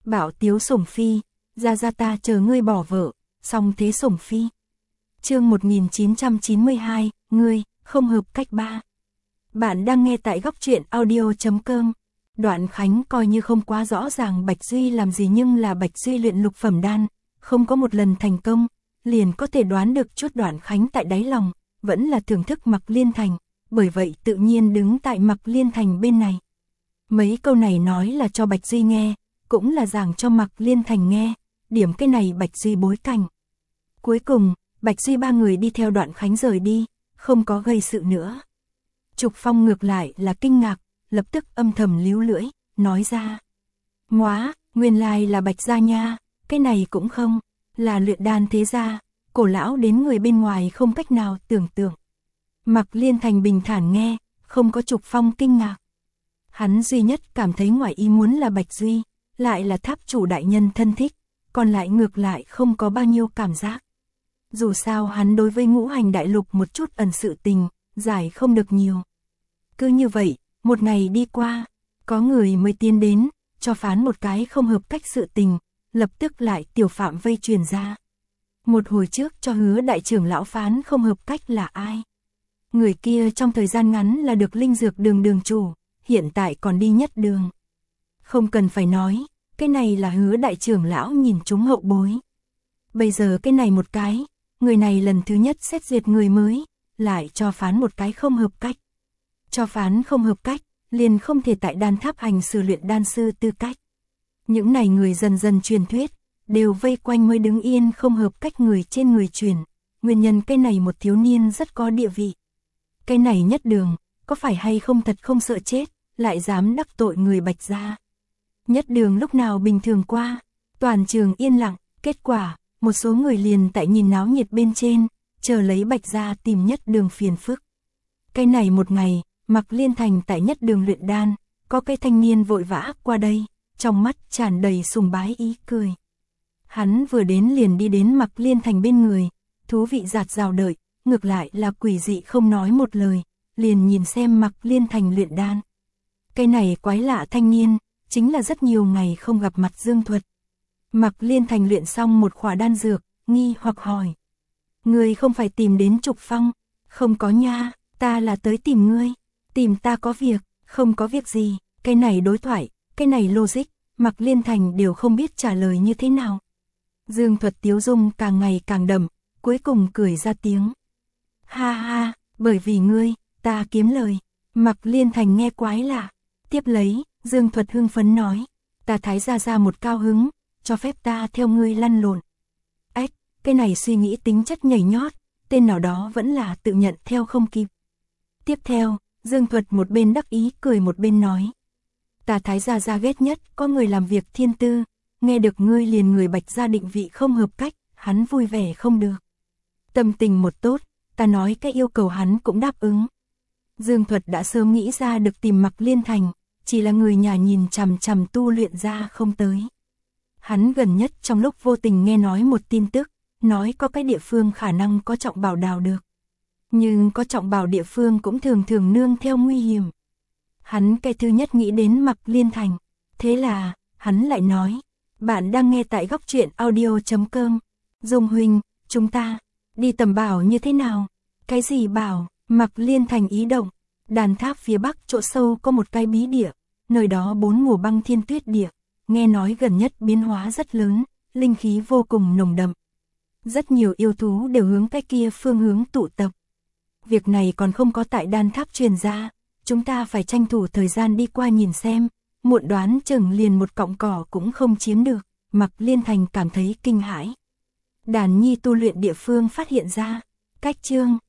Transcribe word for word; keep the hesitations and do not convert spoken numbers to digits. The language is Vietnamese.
Bảo Tiếu Sủng Phi, ra ra ta chờ ngươi bỏ vợ, xong thế Sủng Phi. Chương một nghìn chín trăm chín mươi hai, ngươi, không hợp cách ba. Bạn đang nghe tại góc truyện audio.com. Đoạn Khánh coi như không quá rõ ràng Bạch Duy làm gì, nhưng là Bạch Duy luyện lục phẩm đan, không có một lần thành công, liền có thể đoán được chút Đoạn Khánh tại đáy lòng, vẫn là thưởng thức Mạc Liên Thành, bởi vậy tự nhiên đứng tại Mạc Liên Thành bên này. Mấy câu này nói là cho Bạch Duy nghe, cũng là giảng cho Mạc Liên Thành nghe, điểm cái này Bạch Duy bối cảnh. Cuối cùng, Bạch Duy ba người đi theo Đoạn Khánh rời đi, không có gây sự nữa. Trục Phong ngược lại là kinh ngạc, lập tức âm thầm líu lưỡi, nói ra. Móa, nguyên lai là Bạch gia nha, cái này cũng không, là luyện đan thế gia, cổ lão đến người bên ngoài không cách nào tưởng tượng. Mạc Liên Thành bình thản nghe, không có Trục Phong kinh ngạc. Hắn duy nhất cảm thấy ngoài ý muốn là Bạch Duy, lại là tháp chủ đại nhân thân thích, còn lại ngược lại không có bao nhiêu cảm giác. Dù sao hắn đối với ngũ hành đại lục một chút ẩn sự tình, giải không được nhiều. Cứ như vậy, một ngày đi qua, có người mới tiến đến, cho phán một cái không hợp cách sự tình, lập tức lại tiểu phạm vây truyền ra. Một hồi trước cho Hứa đại trưởng lão phán không hợp cách là ai? Người kia trong thời gian ngắn là được linh dược đường đường chủ, hiện tại còn đi nhất đường. Không cần phải nói, cái này là Hứa đại trưởng lão nhìn trúng hậu bối. Bây giờ cái này một cái, người này lần thứ nhất xét duyệt người mới, lại cho phán một cái không hợp cách. Cho phán không hợp cách, liền không thể tại đan tháp hành xử luyện đan sư tư cách. Những này người dần dần truyền thuyết, đều vây quanh mới đứng yên không hợp cách người trên người truyền. Nguyên nhân cái này một thiếu niên rất có địa vị. Cái này nhất đường, có phải hay không thật không sợ chết, lại dám đắc tội người Bạch gia. Nhất đường lúc nào bình thường qua, toàn trường yên lặng, kết quả, một số người liền tại nhìn náo nhiệt bên trên, chờ lấy Bạch gia tìm nhất đường phiền phức. Cái này một ngày, Mạc Liên Thành tại nhất đường luyện đan, có cái thanh niên vội vã qua đây, trong mắt tràn đầy sùng bái ý cười. Hắn vừa đến liền đi đến Mạc Liên Thành bên người, thú vị dạt dào đợi, ngược lại là quỷ dị không nói một lời, liền nhìn xem Mạc Liên Thành luyện đan. Cái này quái lạ thanh niên, chính là rất nhiều ngày không gặp mặt Dương Thuật. Mạc Liên Thành luyện xong một khỏa đan dược, nghi hoặc hỏi. Ngươi không phải tìm đến Trục Phong? Không có nha, ta là tới tìm ngươi. Tìm ta có việc, không có việc gì. Cái này đối thoại, cái này logic, Mạc Liên Thành đều không biết trả lời như thế nào. Dương Thuật tiếu dung càng ngày càng đậm, cuối cùng cười ra tiếng. Ha ha, bởi vì ngươi, ta kiếm lời. Mạc Liên Thành nghe quái lạ. Tiếp lấy, Dương Thuật hưng phấn nói. Ta thái gia ra một cao hứng, cho phép ta theo ngươi lăn lộn. Ách, cái này suy nghĩ tính chất nhảy nhót, tên nào đó vẫn là tự nhận theo không kịp. Tiếp theo, Dương Thuật một bên đắc ý cười một bên nói. Ta thái gia gia ghét nhất có người làm việc thiên tư, nghe được ngươi liền người Bạch gia định vị không hợp cách, hắn vui vẻ không được. Tâm tình một tốt, ta nói cái yêu cầu hắn cũng đáp ứng. Dương Thuật đã sớm nghĩ ra được tìm Mạc Liên Thành, chỉ là người nhà nhìn chằm chằm tu luyện ra không tới. Hắn gần nhất trong lúc vô tình nghe nói một tin tức, nói có cái địa phương khả năng có trọng bảo đào được. Nhưng có trọng bảo địa phương cũng thường thường nương theo nguy hiểm. Hắn cái thứ nhất nghĩ đến Mạc Liên Thành. Thế là, hắn lại nói, bạn đang nghe tại góc truyện audio.com. Dung huynh, chúng ta, đi tầm bảo như thế nào? Cái gì bảo? Mạc Liên Thành ý động. Đàn tháp phía bắc chỗ sâu có một cái bí địa, nơi đó bốn mùa băng thiên tuyết địa. Nghe nói gần nhất biến hóa rất lớn, linh khí vô cùng nồng đậm. Rất nhiều yêu thú đều hướng cái kia phương hướng tụ tập. Việc này còn không có tại đan tháp truyền ra, chúng ta phải tranh thủ thời gian đi qua nhìn xem, muộn đoán chừng liền một cọng cỏ cũng không chiếm được. Mạc Liên Thành cảm thấy kinh hãi. Đàn nhi tu luyện địa phương phát hiện ra, cách chương